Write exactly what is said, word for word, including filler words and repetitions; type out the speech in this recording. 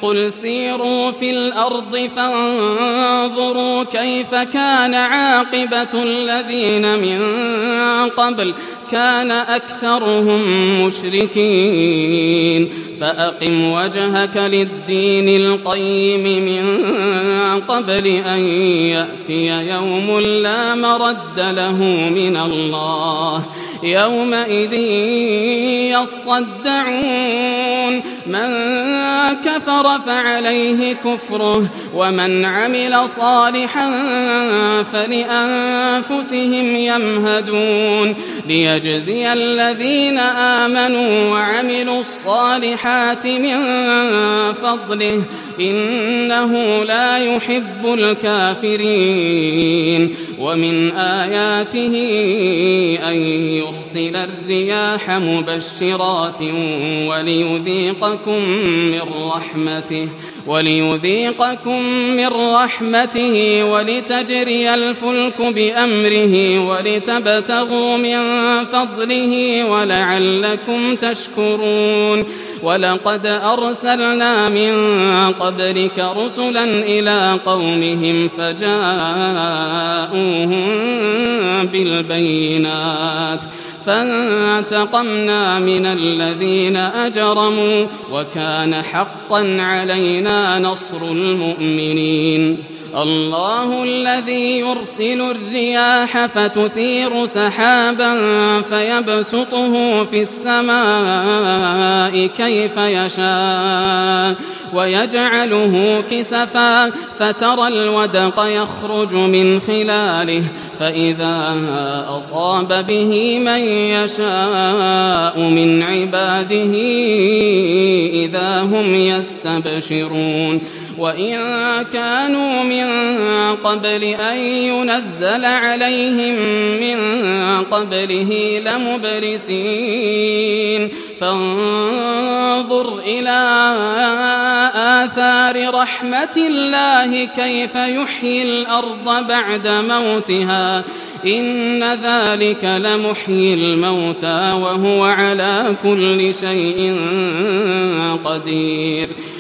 قل سيروا في الأرض فانظروا كيف كان عاقبة الذين من قبل كان أكثرهم مشركين فأقم وجهك للدين القيم من قبل أن يأتي يوم لا مرد له من الله يومئذ يصدعون من كفر فعليه كفره ومن عمل صالحا فلأنفسهم يمهدون ليجزي الذين آمنوا وعملوا الصالحات من فضله إنه لا يحب الكافرين ومن آياته أن يرسل الرياح مبشرات وليذيقكم من رحمته وليذيقكم من رحمته ولتجري الفلك بأمره ولتبتغوا من فضله ولعلكم تشكرون ولقد أرسلنا من قبلك رسلا إلى قومهم فجاءوهم بالبينات فانتقمنا من الذين أجرموا وكان حقا علينا نصر المؤمنين الله الذي يرسل الرياح فتثير سحابا فيبسطه في السماء كيف يشاء ويجعله كسفا فترى الودق يخرج من خلاله فإذا أصاب به من يشاء من عباده إذا هم يستبشرون وإن كانوا من قبل أن ينزل عليهم من قبله لمبلسين فانظر إلى آثار رحمة الله كيف يحيي الأرض بعد موتها إن ذلك لمحيي الموتى وهو على كل شيء قدير